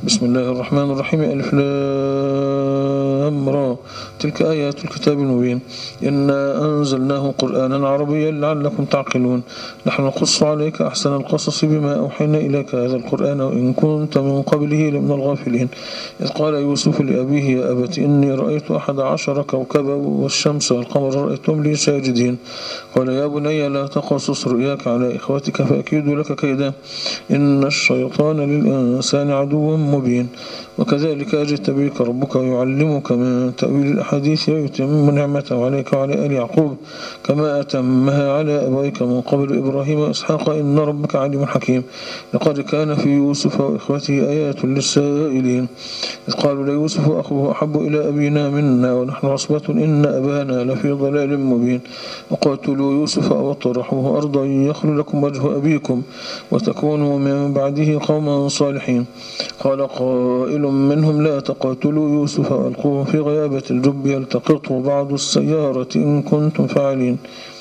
بسم الله الرحمن الرحيم. ألف لام را تلك آيات الكتاب المبين إنا أنزلناه قرآنا عربيا لعلكم تعقلون نحن نقص عليك أحسن القصص بما أوحينا إليك هذا القرآن وإن كنت من قبله لمن الغافلين إذ قال يوسف لأبيه يا أبت إني رأيت 11 كوكبا والشمس والقمر رأيتهم لي ساجدين قال يا بني لا تقصص رؤياك على إخوتك فأكيدوا لك كيدا إن الشيطان للإنسان عدو مبين وكذلك أجتبيك ربك ويعلمك من تأويل الأحاديث ويتم نعمته عليك وعلى آل يعقوب كما أتمها على أبويك من قبل إبراهيم وإسحاق إن ربك عليم حكيم لقد كان في يوسف وإخوته آيات للسائلين إذ قالوا ليوسف أخوه أحب إلى أبينا منا ونحن عصبة إن أبانا لفي ضلال مبين وقاتلوا يوسف أو اطرحوه أرضا يخل لكم وجه أبيكم وتكونوا من بعده قوما صالحين قال قائل منهم لا تقاتلوا يوسف وألقوه في غيابة الجب يلتقطه بعض السيارة إن كنتم فاعلين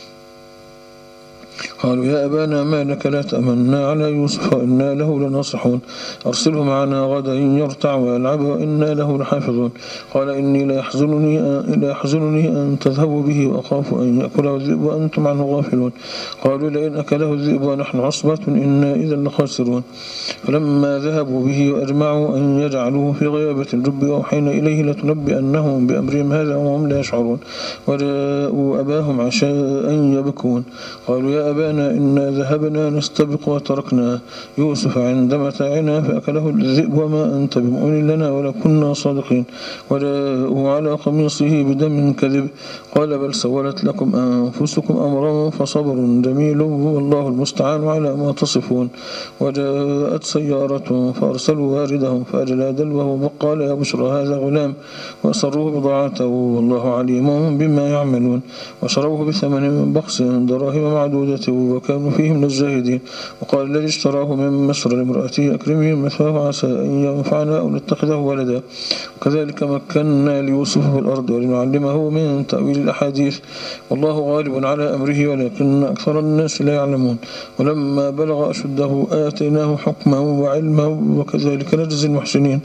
قالوا يا أبانا ما لك لا تأمنا على يوسف وإنا له لناصحون أرسله معنا غدا يرتع ويلعب وإنا له لحافظون قال إني لا يحزنني أن تذهبوا به وأخاف أن يأكله الذئب وأنتم عنه غافلون قالوا لئن أكله الذئب ونحن عصبة إنا إذا لخاسرون فلما ذهبوا به وأجمعوا أن يجعلوه في غيابة الجب وأوحينا إليه لتنبئنهم بأمرهم هذا وهم لا يشعرون وجاءوا أباهم عشاء يبكون قالوا يا أبانا إنا ذهبنا نستبق وتركنا يوسف عند متاعنا فأكله الذئب وما أنت بمؤمن لنا ولو كنا صادقين وجاءوا على قميصه بدم كذب قال بل سولت لكم أنفسكم أمرا فصبر جميل والله المستعان على ما تصفون وجاءت سيارة فأرسلوا واردهم فأجلى دلوه وقال يا بشرى هذا غلام وأسروه بضاعته والله عليم بما يعملون وشروه بثمن بخس دراهم معدودة وكانوا فيه من الزاهدين وقال الذي اشتراه من مصر لامرأته أكرمه مثواه عسى أن ينفعنا أو نتخذه ولدا وكذلك مكنا ليوسف في الأرض ولنعلمه من تأويل الأحاديث والله غالب على أمره ولكن أكثر الناس لا يعلمون ولما بلغ أشده آتيناه حكما وعلما وكذلك نجزي المحسنين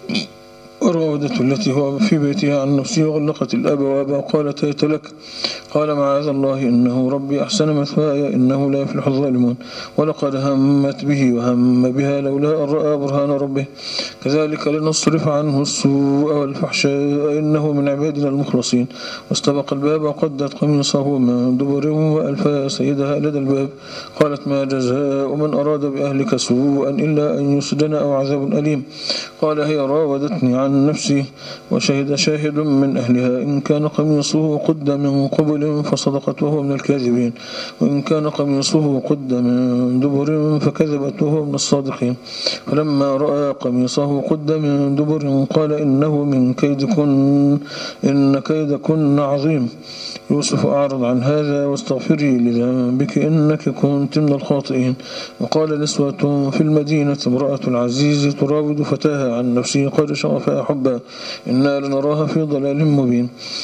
وراودته التي هو في بيتها عن نفسه وغلقت الأبواب وقالت هيت لك قال معاذ الله إنه ربي أحسن مثواي إنه لا يفلح الظالمون ولقد همت به وهم بها لولا أن رأى برهان ربه كذلك لنصرف عنه السوء والفحشاء إنه من عبادنا المخلصين واستبق الباب وقدت قميصه من دبر وألف سيدها لدى الباب قالت ما جزاء من أراد بأهلك سوءا إلا أن يسجن أو عذاب أليم قال هي راودتني عن نفسي وشهد شاهد من أهلها إن كان قميصه قد من قبل فصدقت وهو من الكاذبين وإن كان قميصه قد من دبر فكذبت وهو من الصادقين فلما رأى قميصه قد من دبر قال إنه من كيدكن إن كيدكن عظيم يوسف أعرض عن هذا واستغفري لذنبك إنك كنت من الخاطئين وقال نسوة في المدينة امرأة العزيز تراود فتاها عن نفسه قد شغفها حبا إنا لنراها في ضلال مبين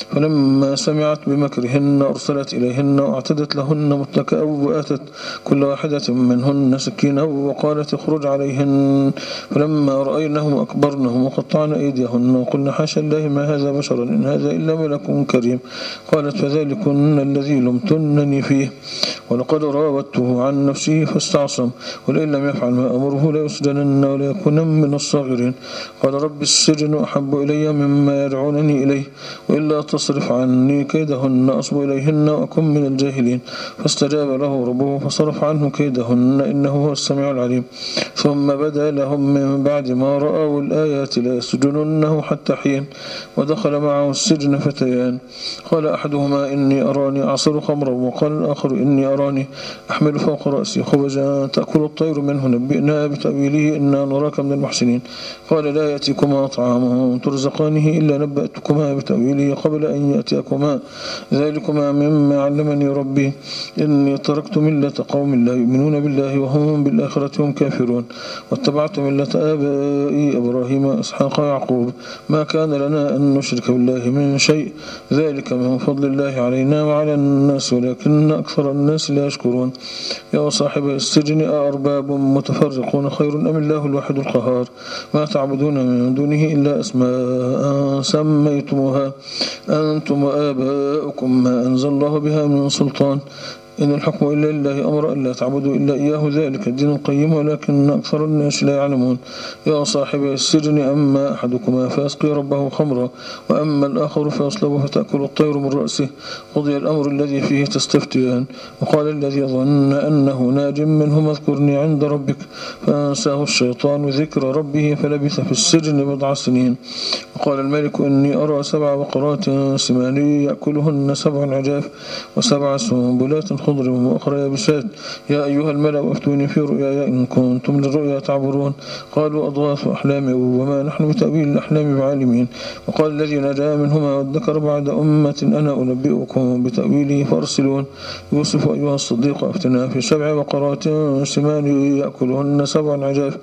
فلما سمعت بمكرهن أرسلت إليهن وأعتدت لهن متكئا وآتت كل واحدة منهن سكينا وقالت اخرج عليهن فلما رأينهم أكبرنهم وقطعن أيديهن وقلن حاشا الله ما هذا بشرا إن هذا إلا ملك كريم قالت فذلكن الذي لمتنني فيه ولقد راودته عن نفسه فاستعصم ولئن لم يفعل ما أمره ليسجنن وليكون من الصاغرين قال رب السجن أحب إلي مما يدعونني إليه وإلا تصرف عني كيدهن أصب إليهن وأكن من الجاهلين فاستجاب له ربه فصرف عنه كيدهن إنه هو السميع العليم ثم بدا لهم من بعد ما رأوا الآيات ليسجننه حتى حين ودخل معه السجن فتيان قال أحدهما إني أراني أعصر خمرا وقال الآخر إني أراني أحمل فوق رأسي خبزا تأكل الطير منه نبئنا بتأويله إنا نراك من المحسنين قال لا يأتيكما طعام ترزقانه إلا نبأتكما بتأويله قبل أن يأتيكما ذلكما مما علمني ربي إني تركت ملة قوم لا يؤمنون بالله وهم بالآخرة هم كافرون واتبعت ملة آبائي إبراهيم وإسحاق ويعقوب ما كان لنا أن نشرك بالله من شيء ذلك من فضل الله الله علينا وعلى الناس ولكن أكثر الناس لا يشكرون يا صاحب السجن أأرباب متفرقون خير أم الله الواحد القهار ما تعبدون من دونه إلا أسماء سميتموها أنتم وآباؤكم ما أنزل الله بها من سلطان إن الحكم إلا لله أمر ألا تعبدوا إلا إياه ذلك الدين القيم ولكن أكثر الناس لا يعلمون يا صاحب السجن أما أحدكما فيسقي ربه خمرا وأما الآخر فيصلب فتأكل الطير من رأسه قضي الأمر الذي فيه تستفتيان وقال الذي ظن أنه ناج منهما اذكرني عند ربك فأنساه الشيطان ذكر ربه فلبث في السجن بضع سنين وقال الملك إني أرى 7 بقرات سمان يأكلهن 7 عجاف و7 سنبلات خضر وأخرى يابسات يا أيها الملأ أفتوني في رؤياي إن كنتم للرؤيا تعبرون قالوا أضغاث أحلام وما نحن بتأويل الأحلام بعالمين وقال الذي نجا منهما وادكر بعد أمة أنا أنبئكم بتأويله فأرسلون يوسف أيها الصديق أفتنا في 7 بقرات سمان يأكلهن 7 عجاف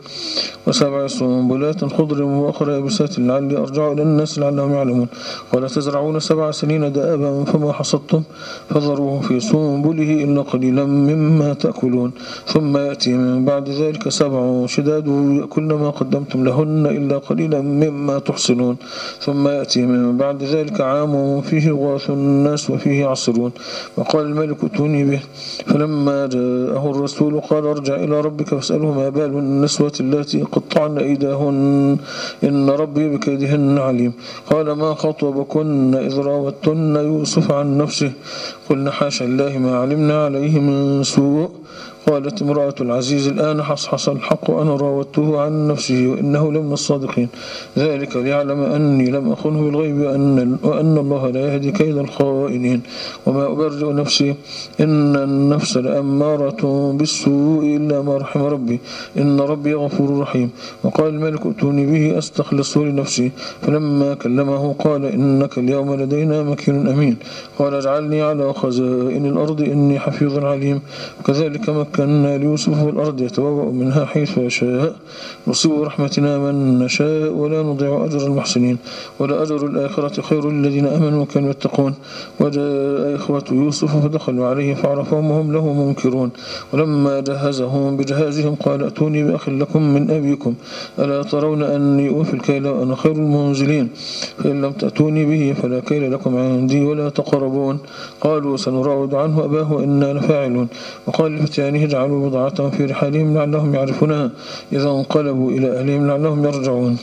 و7 سنبلات خضر وأخرى يابسات لعلي أرجع إلى الناس لعلهم يعلمون قال تزرعون 7 سنين دابا فما حصدتم فذروه في سنبله إلا قليلا مما تأكلون ثم يأتي من بعد ذلك 7 شداد يأكلن ما قدمتم لهن إلا قليلا مما تحصنون ثم يأتي من بعد ذلك عام فيه غاث الناس وفيه عصرون وقال الملك ائتوني به فلما جاءه الرسول قال ارجع إلى ربك فاسأله ما بال النسوة التي قطعن أيديهن إن ربي بكيدهن عليم قال ما خطبكن إذ راوتن يوسف عن نفسه قلنا حاشا الله ما علمنا عليه من سوء قالت امرأة العزيز الآن حصحص الحق أنا راودته عن نفسه وإنه لمن الصادقين ذلك ليعلم أني لم أخنه بالغيب وأن الله لا يهدي كيد الخائنين وما أبرئ نفسي إن النفس لأمارة بالسوء إلا ما رحم ربي إن ربي غفور رحيم وقال الملك ائتوني به أستخلصه لنفسي فلما كلمه قال إنك اليوم لدينا مكين أمين قال اجعلني على خزائن الأرض إني حفيظ عليم وكذلك مكنا ليوسف في الأرض يتبوأ منها حيث يشاء نصيب رحمتنا من نشاء ولا نضيع أجر المحسنين ولا أجر الآخرة خير للذين آمنوا وكانوا يتقون وجاء إخوة يوسف فدخلوا عليه فعرفهم وهم له منكرون ولما جهزهم بجهازهم قال ائتوني بأخ لكم من أبيكم ألا ترون أني أوفي الكيل وأنا خير المنزلين فإن لم تأتوني به فلا كيل لكم عندي ولا تقربون قالوا سنراود عنه أباه وإنا لفاعلون وقال لفتيانه اجعلوا بضاعتهم في رحالهم لعلهم يعرفونها إذا انقلبوا إلى أهلهم لعلهم يرجعون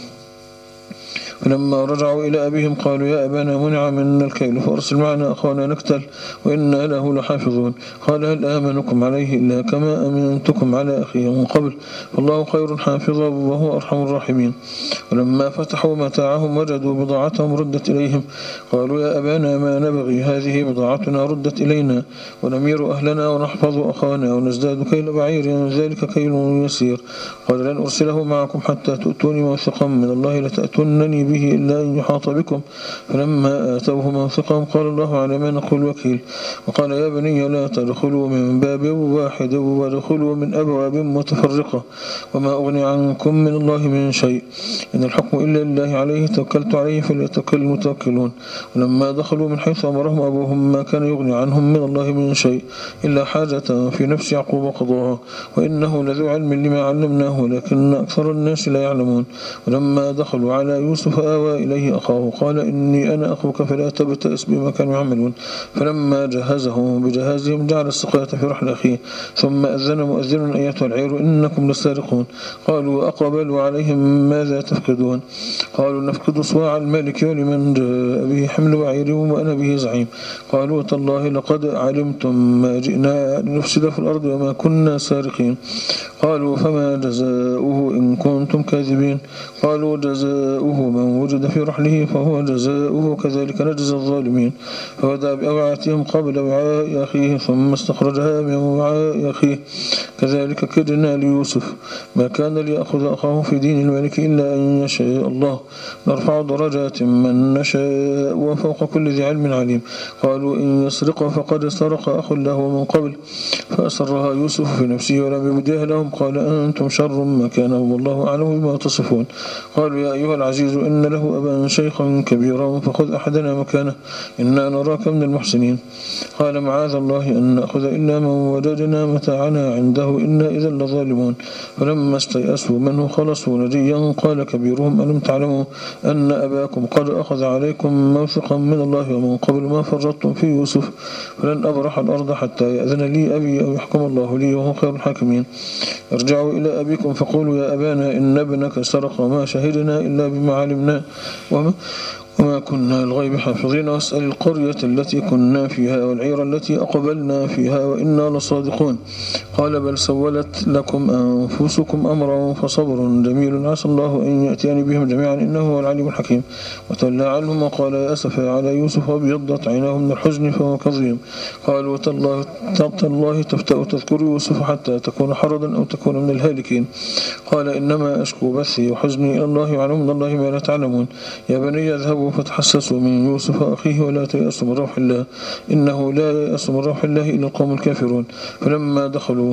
فلما رجعوا إلى أبيهم قالوا يا أبانا منع منا الكيل فأرسل معنا أخانا نكتل وإنا له لحافظون قال هل آمنكم عليه إلا كما أمنتكم على أخيه من قبل فالله خير حافظا وهو أرحم الراحمين ولما فتحوا متاعهم وجدوا بضاعتهم ردت إليهم قالوا يا أبانا ما نبغي هذه بضاعتنا ردت إلينا ونمير أهلنا ونحفظ أخانا ونزداد كيل بعير ذلك كيل يسير قال لن أرسله معكم حتى تؤتوني موثقا من الله لتأتونني به إلا أن يحاط بكم فلما آتوه موثقهم قال الله على ما نقول وكيل وقال يا بني لا تدخلوا من باب واحد وادخلوا من أبواب متفرقة وما أغني عنكم من الله من شيء إن الحكم إلا لله عليه توكلت عليه فليتوكل المتوكلون ولما دخلوا من حيث أمرهم أبوهم ما كان يغني عنهم من الله من شيء إلا حاجة في نفس يعقوب قضاها وإنه لذو علم لما علمناه ولكن أكثر الناس لا يعلمون ولما دخلوا على يوسف آوى إليه أخاه قال إني أنا أخوك فلا تبتئس بما كانوا يعملون فلما جهزهم بجهازهم جعل السقاية في رحل أخيه ثم أذن مؤذن أيتها العير إنكم لسارقون قالوا أقبلوا عليهم ماذا تفقدون قالوا نفقد صواع الملك ولمن جاء به حمل بعير وأنا به زعيم قالوا تالله لقد علمتم ما جئنا لنفسد في الأرض وما كنا سارقين قالوا فما جزاؤه إن كنتم كاذبين قالوا جزاؤه من وجد في رحله فهو جزاؤه كذلك نجزي الظالمين فودع بأوعاتهم قبل وعاء أخيه ثم استخرجها من وعاء أخيه كذلك كدنا ليوسف ما كان ليأخذ أخاه في دين الملك إلا أن يشاء الله نرفع درجات من نشاء وفوق كل ذي علم عليم قالوا إن يسرق فقد سرق أخ له من قبل فأسرها يوسف في نفسه ولم يبدها لهم قال أنتم شر مكانا والله أعلم بما تصفون. قالوا يا أيها العزيز إن له أبا شيخا كبيرا فخذ أحدنا مكانه إنا نراك من المحسنين. قال معاذ الله أن نأخذ إلا من وجدنا متاعنا عنده إنا إذا لظالمون. فلما استيأسوا منه خلصوا نجيا قال كبيرهم ألم تعلموا أن أباكم قد أخذ عليكم موثقا من الله ومن قبل ما فرطتم في يوسف فلن أبرح الأرض حتى يأذن لي أبي أو يحكم الله لي وهو خير الحاكمين. ارجعوا إلى أبيكم فقولوا يا أبانا إن ابنك سرق ما شهدنا إلا بما علمنا وما كنا الغيب حافظين واسأل القرية التي كنا فيها والعير التي أقبلنا فيها وإنا لصادقون. قال بل سولت لكم أنفسكم أمرا فصبر جميل عسى الله أن يأتيني بهم جميعا إنه هو العليم الحكيم. وتولى عنهم وقال يا أسفا على يوسف وابيضت عيناه من الحزن فهو كظيم. قالوا تالله تفتأ تذكر يوسف حتى تكون حرضا أو تكون من الهالكين. قال إنما أشكو بثي وحزني إلى الله وعلم من الله ما لا تعلمون. يا بني يذهبوا فتحسسوا من يوسف أخيه ولا تيأسوا من روح الله إنه لا ييأس من روح الله إلا القوم الكافرون. فلما دخلوا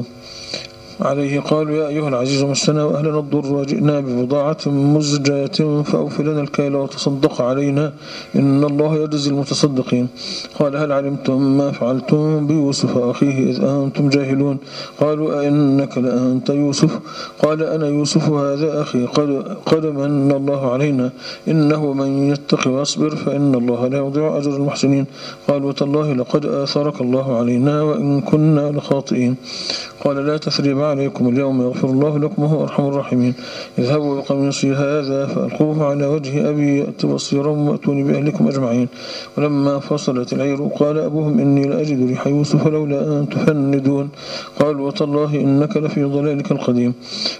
عليه قالوا يا أيها العزيز مسنا وأهلنا الضر وجئنا ببضاعة مزجاة فأوف لنا الكيل وتصدق علينا إن الله يجزي المتصدقين. قال هل علمتم ما فعلتم بيوسف أخيه إذ أنتم جاهلون. قالوا أئنك لأنت يوسف. قال أنا يوسف هذا أخي قد من الله علينا إنه من يتق واصبر فإن الله لا يضيع أجر المحسنين. قالوا تالله لقد آثرك الله علينا وإن كنا لخاطئين. قال لا تثريب عليكم اليوم يغفر الله لكم وهو أرحم الراحمين. اذهبوا بقميصي هذا فألقوه على وجه أبي يأت بصيرا وأتوني بأهلكم أجمعين. ولما فصلت العير قال أبوهم إني لأجد ريح يوسف لولا أن تفندون. قالوا وتالله إنك لفي ضلالك القديم.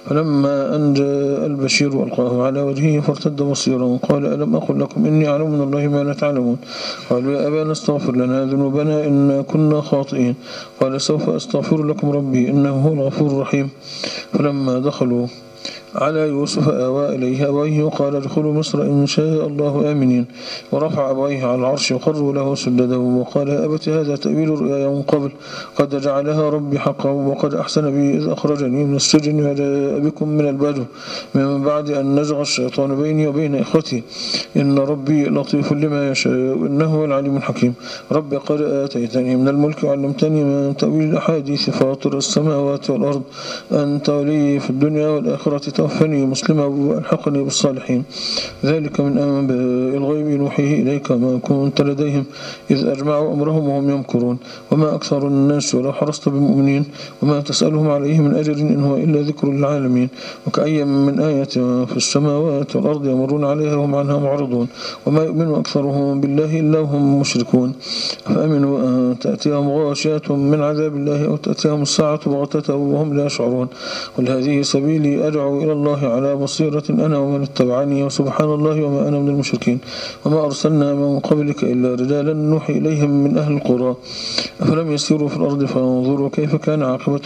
فلما أن جاء البشير ألقاه على وجهه فارتد بصيرا قال ألم أقل لكم إني أعلم من الله ما لا تعلمون. قالوا يا أبانا استغفر لنا ذنوبنا إنا كنا خاطئين. قال سوف أستغفر لكم ربي إنه هو الغفور الرحيم. فلما دخلوا على يوسف آوى إليه أبويه وقال ادخلوا مصر إن شاء الله آمنين. ورفع أبويه على العرش وقروا له سجدا وقال يا أبت هذا تأويل رؤيا من قبل قد جعلها ربي حقا وقد أحسن بي إذ أخرجني من السجن وجاء بكم من البدو من بعد أن نزغ الشيطان بيني وبين إخوتي إن ربي لطيف لما يشاء إنه هو العليم الحكيم. رب قد آتيتني من الملك وعلمتني من تأويل الأحاديث فاطر السماوات والأرض أنت ولي في الدنيا والآخرة توفني مسلما وألحقني بالصالحين. ذلك من أنباء الغيب نوحيه إليك ما كنت لديهم إذ أجمعوا أمرهم وهم يمكرون. وما أكثر الناس ولو حرصت بمؤمنين وما تسألهم عليه من أجر إن هو إلا ذكر للعالمين. وكأي من آية في السماوات والأرض يمرون عليها وهم عنها معرضون وما يؤمن أكثرهم بالله إلا هم مشركون. فأمنوا أن تأتيهم غاشية من عذاب الله أو تأتيهم الساعة بغتة وهم لا يشعرون. قل هذه سبيلي أدعو إلى الله على بصيرة أنا ومن اتبعني وسبحان الله وما أنا من المشركين. وما أرسلنا من قبلك إلا رجالا نوحي إليهم من أهل القرى أفلم يسيروا في الأرض فانظروا كيف كان عاقبة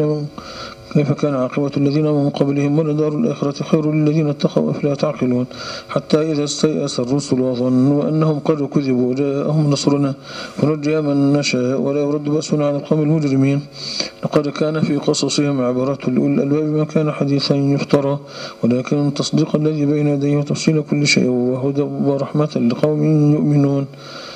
الذين من قبلهم ولدار الآخرة خير للذين اتقوا أفلا تعقلون. حتى إذا استيأس الرسل وظنوا أنهم قد كذبوا جاءهم نصرنا فنجي من نشاء ولا يرد بأسنا عن القوم المجرمين. لقد كان في قصصهم عبرة لأولي الألباب ما كان حديثا يفترى ولكن تصديق الذي بين يديه وتفصيل كل شيء وهدى ورحمة لقوم يؤمنون.